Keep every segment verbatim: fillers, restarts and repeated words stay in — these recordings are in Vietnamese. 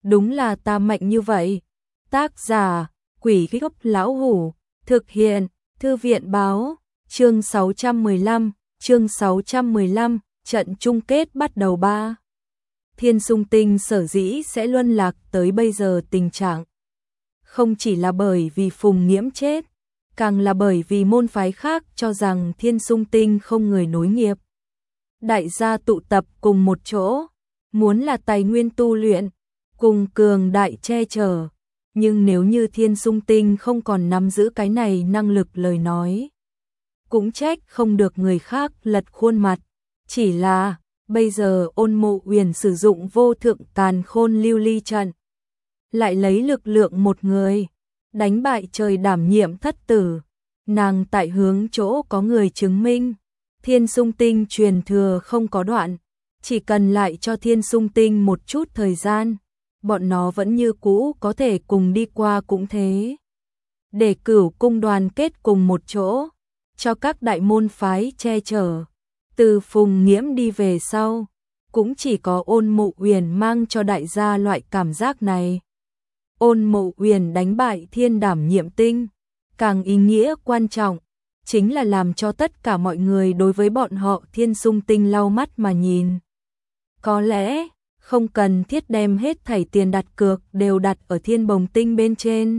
đúng là ta mạnh như vậy. Tác giả, Quỷ Gốc Lão Hủ, thực hiện, Thư viện Báo, chương sáu trăm mười lăm, chương sáu trăm mười lăm, trận chung kết bắt đầu ba. Thiên Sung Tinh sở dĩ sẽ luân lạc tới bây giờ tình trạng. Không chỉ là bởi vì Phùng Nghiễm chết, càng là bởi vì môn phái khác cho rằng Thiên Sung Tinh không người nối nghiệp. Đại gia tụ tập cùng một chỗ, muốn là tài nguyên tu luyện, cùng cường đại che chở. Nhưng nếu như Thiên Sung Tinh không còn nắm giữ cái này năng lực lời nói, cũng trách không được người khác lật khuôn mặt. Chỉ là, bây giờ Ôn Mộ Uyển sử dụng vô thượng càn khôn lưu ly trận, lại lấy lực lượng một người, đánh bại trời đảm nhiệm thất tử. Nàng tại hướng chỗ có người chứng minh, Thiên Sung Tinh truyền thừa không có đoạn, chỉ cần lại cho Thiên Sung Tinh một chút thời gian, bọn nó vẫn như cũ có thể cùng đi qua cũng thế. Để Cửu cung đoàn kết cùng một chỗ, cho các đại môn phái che chở. Từ Phùng Nghiễm đi về sau, cũng chỉ có Ôn Mộ Uyển mang cho đại gia loại cảm giác này. Ôn Mộ Uyển đánh bại Thiên Đảm Nhiệm Tinh, càng ý nghĩa quan trọng, chính là làm cho tất cả mọi người đối với bọn họ Thiên Sung Tinh lau mắt mà nhìn. Có lẽ, không cần thiết đem hết thảy tiền đặt cược đều đặt ở Thiên Bồng Tinh bên trên.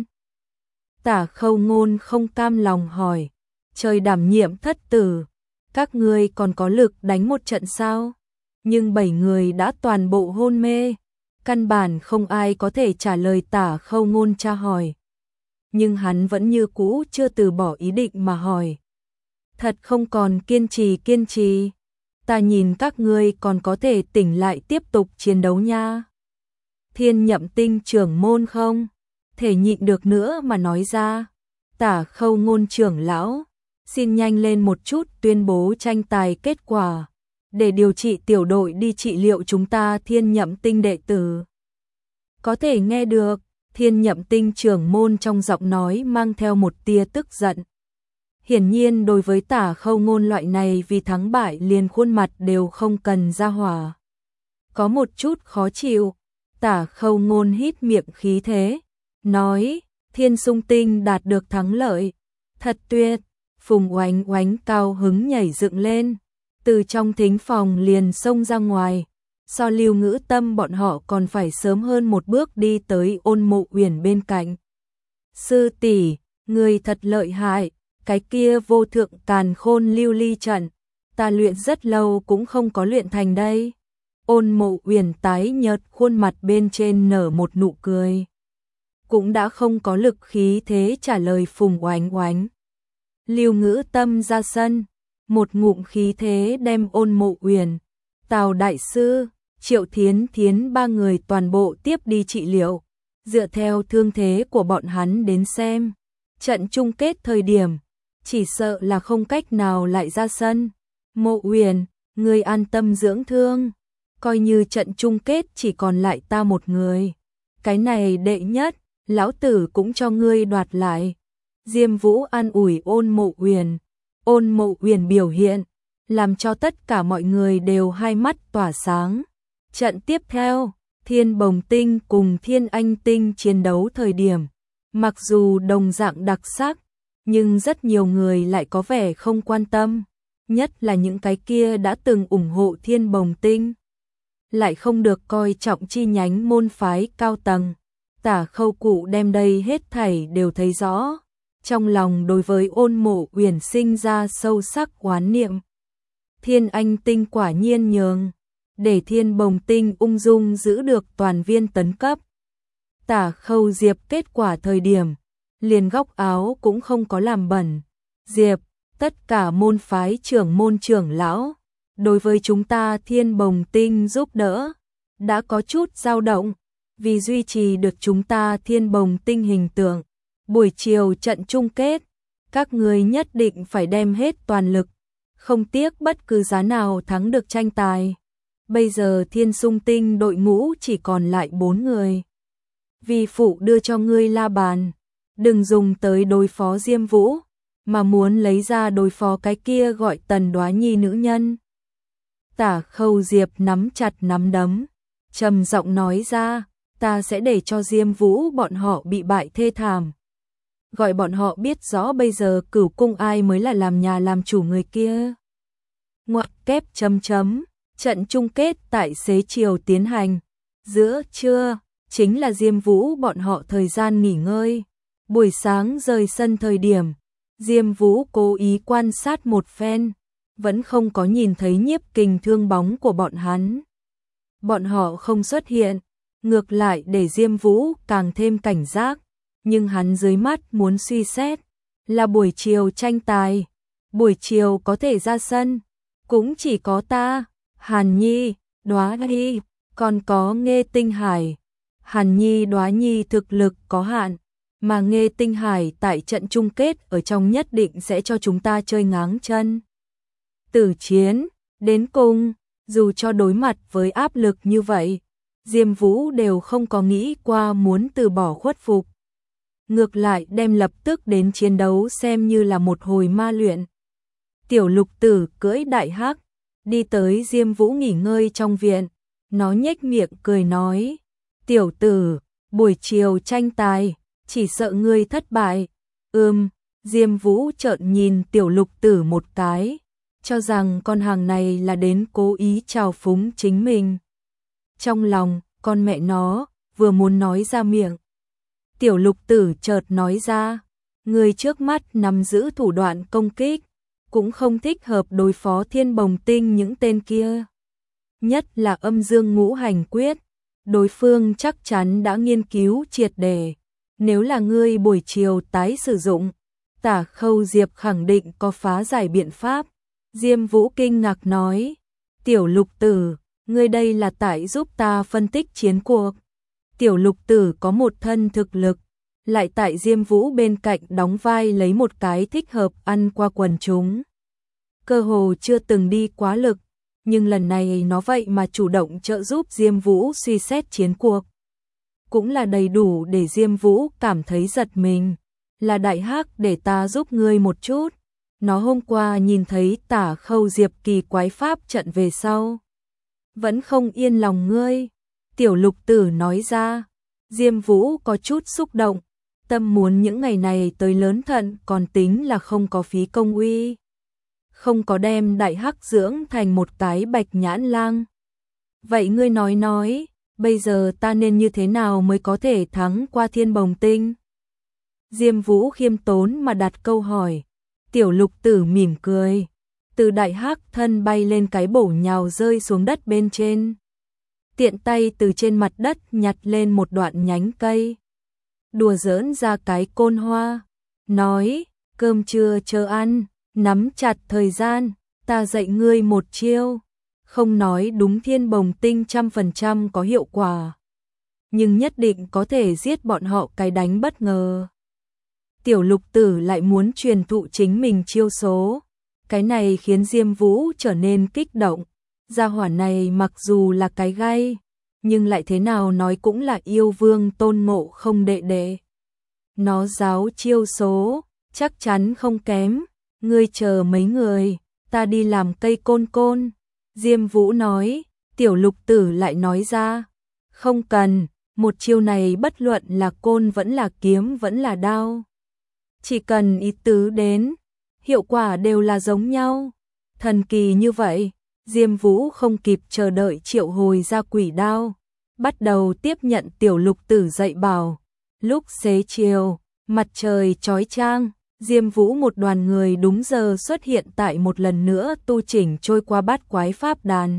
Tả Khâu Ngôn không cam lòng hỏi, trời đảm nhiệm thất tử, các ngươi còn có lực đánh một trận sao? Nhưng bảy người đã toàn bộ hôn mê, căn bản không ai có thể trả lời Tả Khâu Ngôn tra hỏi. Nhưng hắn vẫn như cũ chưa từ bỏ ý định mà hỏi. Thật không còn kiên trì kiên trì, ta nhìn các ngươi còn có thể tỉnh lại tiếp tục chiến đấu nha. Thiên Nhậm Tinh trưởng môn không thể nhịn được nữa mà nói ra. Tả Khâu Ngôn trưởng lão, xin nhanh lên một chút tuyên bố tranh tài kết quả, để điều trị tiểu đội đi trị liệu chúng ta Thiên Nhậm Tinh đệ tử. Có thể nghe được, Thiên Nhậm Tinh trưởng môn trong giọng nói mang theo một tia tức giận. Hiển nhiên đối với Tả Khâu Ngôn loại này vì thắng bại liền khuôn mặt đều không cần ra hỏa, có một chút khó chịu. Tả Khâu Ngôn hít miệng khí thế, nói, Thiên Sung Tinh đạt được thắng lợi, thật tuyệt. Phùng Oánh Oánh cao hứng nhảy dựng lên, từ trong thính phòng liền xông ra ngoài. So Lưu Ngữ Tâm bọn họ còn phải sớm hơn một bước đi tới Ôn Mộ Uyển bên cạnh. Sư tỷ, người thật lợi hại, cái kia vô thượng càn khôn lưu ly trận, ta luyện rất lâu cũng không có luyện thành đây. Ôn Mộ Uyển tái nhợt khuôn mặt bên trên nở một nụ cười, cũng đã không có lực khí thế trả lời Phùng Oánh Oánh. Lưu Ngữ Tâm ra sân, một ngụm khí thế đem Ôn Mộ Uyển, Tào đại sư, Triệu Thiến Thiến ba người toàn bộ tiếp đi trị liệu. Dựa theo thương thế của bọn hắn đến xem, trận chung kết thời điểm, chỉ sợ là không cách nào lại ra sân. Mộ Uyển, ngươi an tâm dưỡng thương, coi như trận chung kết chỉ còn lại ta một người, cái này đệ nhất, lão tử cũng cho ngươi đoạt lại. Diêm Vũ an ủi Ôn Mộ Uyển. Ôn Mộ Uyển biểu hiện, làm cho tất cả mọi người đều hai mắt tỏa sáng. Trận tiếp theo, Thiên Bồng Tinh cùng Thiên Anh Tinh chiến đấu thời điểm, mặc dù đồng dạng đặc sắc, nhưng rất nhiều người lại có vẻ không quan tâm, nhất là những cái kia đã từng ủng hộ Thiên Bồng Tinh, lại không được coi trọng chi nhánh môn phái cao tầng. Tả Khâu cụ đem đây hết thảy đều thấy rõ, trong lòng đối với Ôn Mộ Uyển sinh ra sâu sắc oán niệm. Thiên Anh Tinh quả nhiên nhường, để Thiên Bồng Tinh ung dung giữ được toàn viên tấn cấp. Tả Khâu Diệp kết quả thời điểm, liền góc áo cũng không có làm bẩn. Diệp, tất cả môn phái trưởng môn trưởng lão, đối với chúng ta Thiên Bồng Tinh giúp đỡ, đã có chút dao động, vì duy trì được chúng ta Thiên Bồng Tinh hình tượng. Buổi chiều trận chung kết, các người nhất định phải đem hết toàn lực, không tiếc bất cứ giá nào thắng được tranh tài. Bây giờ Thiên Sung Tinh đội ngũ chỉ còn lại bốn người. Vì phụ đưa cho ngươi la bàn, đừng dùng tới đối phó Diêm Vũ, mà muốn lấy ra đối phó cái kia gọi Tần Đoá Nhi nữ nhân. Tả Khâu Diệp nắm chặt nắm đấm, trầm giọng nói ra, ta sẽ để cho Diêm Vũ bọn họ bị bại thê thảm. Gọi bọn họ biết rõ bây giờ Cửu Cung ai mới là làm nhà làm chủ người kia. Ngoặc kép chấm chấm, trận chung kết tại xế chiều tiến hành. Giữa trưa, chính là Diêm Vũ bọn họ thời gian nghỉ ngơi. Buổi sáng rời sân thời điểm, Diêm Vũ cố ý quan sát một phen, vẫn không có nhìn thấy Nhiếp Kình Thương bóng của bọn hắn. Bọn họ không xuất hiện, ngược lại để Diêm Vũ càng thêm cảnh giác, nhưng hắn dưới mắt muốn suy xét, là buổi chiều tranh tài, buổi chiều có thể ra sân, cũng chỉ có ta, Hàn Nhi, Đóa Nhi, còn có Nghê Tinh Hải. Hàn Nhi Đóa Nhi thực lực có hạn, mà Nghê Tinh Hải tại trận chung kết ở trong nhất định sẽ cho chúng ta chơi ngáng chân. Tử chiến, đến cùng, dù cho đối mặt với áp lực như vậy, Diêm Vũ đều không có nghĩ qua muốn từ bỏ khuất phục. Ngược lại đem lập tức đến chiến đấu xem như là một hồi ma luyện. Tiểu Lục Tử cưỡi đại hắc, đi tới Diêm Vũ nghỉ ngơi trong viện, nó nhếch miệng cười nói, tiểu tử, buổi chiều tranh tài, chỉ sợ ngươi thất bại. Ừm, Diêm Vũ trợn nhìn Tiểu Lục Tử một cái, cho rằng con hàng này là đến cố ý trào phúng chính mình. Trong lòng, con mẹ nó, vừa muốn nói ra miệng. Tiểu Lục Tử chợt nói ra, người trước mắt nắm giữ thủ đoạn công kích, cũng không thích hợp đối phó Thiên Bồng Tinh những tên kia. Nhất là Âm Dương Ngũ Hành Quyết, đối phương chắc chắn đã nghiên cứu triệt để. Nếu là ngươi buổi chiều tái sử dụng, Tả Khâu Diệp khẳng định có phá giải biện pháp. Diêm Vũ kinh ngạc nói, Tiểu Lục Tử, ngươi đây là tại giúp ta phân tích chiến cuộc. Tiểu Lục Tử có một thân thực lực, lại tại Diêm Vũ bên cạnh đóng vai lấy một cái thích hợp ăn qua quần chúng. Cơ hồ chưa từng đi quá lực, nhưng lần này nó vậy mà chủ động trợ giúp Diêm Vũ suy xét chiến cuộc. Cũng là đầy đủ để Diêm Vũ cảm thấy giật mình, là đại hắc để ta giúp ngươi một chút. Nó hôm qua nhìn thấy Tả Khâu Diệp kỳ quái pháp trận về sau, vẫn không yên lòng ngươi. Tiểu Lục Tử nói ra, Diêm Vũ có chút xúc động, tâm muốn những ngày này tới lớn thận còn tính là không có phí công uy. Không có đem đại hắc dưỡng thành một cái bạch nhãn lang. Vậy ngươi nói nói, bây giờ ta nên như thế nào mới có thể thắng qua Thiên Bồng Tinh? Diêm Vũ khiêm tốn mà đặt câu hỏi. Tiểu Lục Tử mỉm cười, từ đại hắc thân bay lên cái bổ nhào rơi xuống đất bên trên. Tiện tay từ trên mặt đất nhặt lên một đoạn nhánh cây, đùa giỡn ra cái côn hoa, nói, cơm trưa chờ ăn, nắm chặt thời gian, ta dạy ngươi một chiêu. Không nói đúng Thiên Bồng Tinh trăm phần trăm có hiệu quả, nhưng nhất định có thể giết bọn họ cái đánh bất ngờ. Tiểu Lục Tử lại muốn truyền thụ chính mình chiêu số, cái này khiến Diêm Vũ trở nên kích động. Gia hỏa này mặc dù là cái gai, nhưng lại thế nào nói cũng là yêu vương Tôn Ngộ Không đệ đệ. Nó giáo chiêu số, chắc chắn không kém, ngươi chờ mấy người, ta đi làm cây côn côn. Diêm Vũ nói, Tiểu Lục Tử lại nói ra, không cần, một chiêu này bất luận là côn vẫn là kiếm vẫn là đao. Chỉ cần ý tứ đến, hiệu quả đều là giống nhau. Thần kỳ như vậy, Diêm Vũ không kịp chờ đợi triệu hồi ra quỷ đao, bắt đầu tiếp nhận Tiểu Lục Tử dạy bảo. Lúc xế chiều, mặt trời chói chang, Diêm Vũ một đoàn người đúng giờ xuất hiện tại một lần nữa tu chỉnh trôi qua bát quái pháp đàn.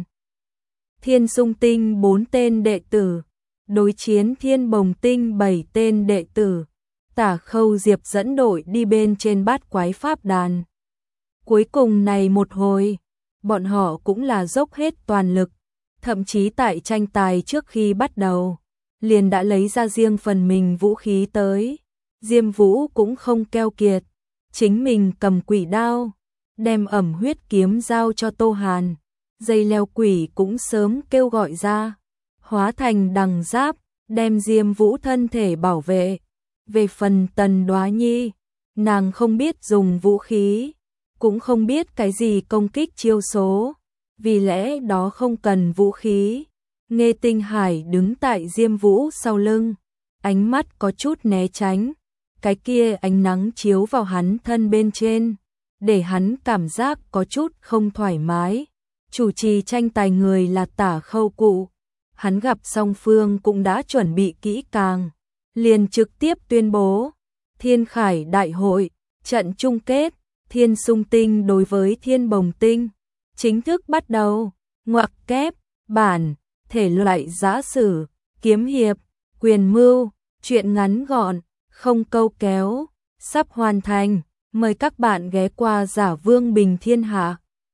Thiên Sung Tinh bốn tên đệ tử, đối chiến Thiên Bồng Tinh bảy tên đệ tử. Tả Khâu Diệp dẫn đội đi bên trên bát quái pháp đàn. Cuối cùng này một hồi, bọn họ cũng là dốc hết toàn lực, thậm chí tại tranh tài trước khi bắt đầu, liền đã lấy ra riêng phần mình vũ khí tới. Diêm Vũ cũng không keo kiệt, chính mình cầm quỷ đao, đem ẩm huyết kiếm giao cho Tô Hàn, dây leo quỷ cũng sớm kêu gọi ra, hóa thành đằng giáp, đem Diêm Vũ thân thể bảo vệ. Về phần Tần Đóa Nhi, nàng không biết dùng vũ khí, cũng không biết cái gì công kích chiêu số, vì lẽ đó không cần vũ khí, Nghe Tinh Hải đứng tại Diêm Vũ sau lưng, ánh mắt có chút né tránh, cái kia ánh nắng chiếu vào hắn thân bên trên, để hắn cảm giác có chút không thoải mái. Chủ trì tranh tài người là Tả Khâu Cụ, hắn gặp song phương cũng đã chuẩn bị kỹ càng, liền trực tiếp tuyên bố, Thiên Khải Đại hội, trận chung kết, Thiên Sung Tinh đối với Thiên Bồng Tinh, chính thức bắt đầu. Ngoặc kép, bản, thể loại giã sử, kiếm hiệp, quyền mưu, truyện ngắn gọn, không câu kéo, sắp hoàn thành. Mời các bạn ghé qua Giả Vương Bình Thiên Hạ.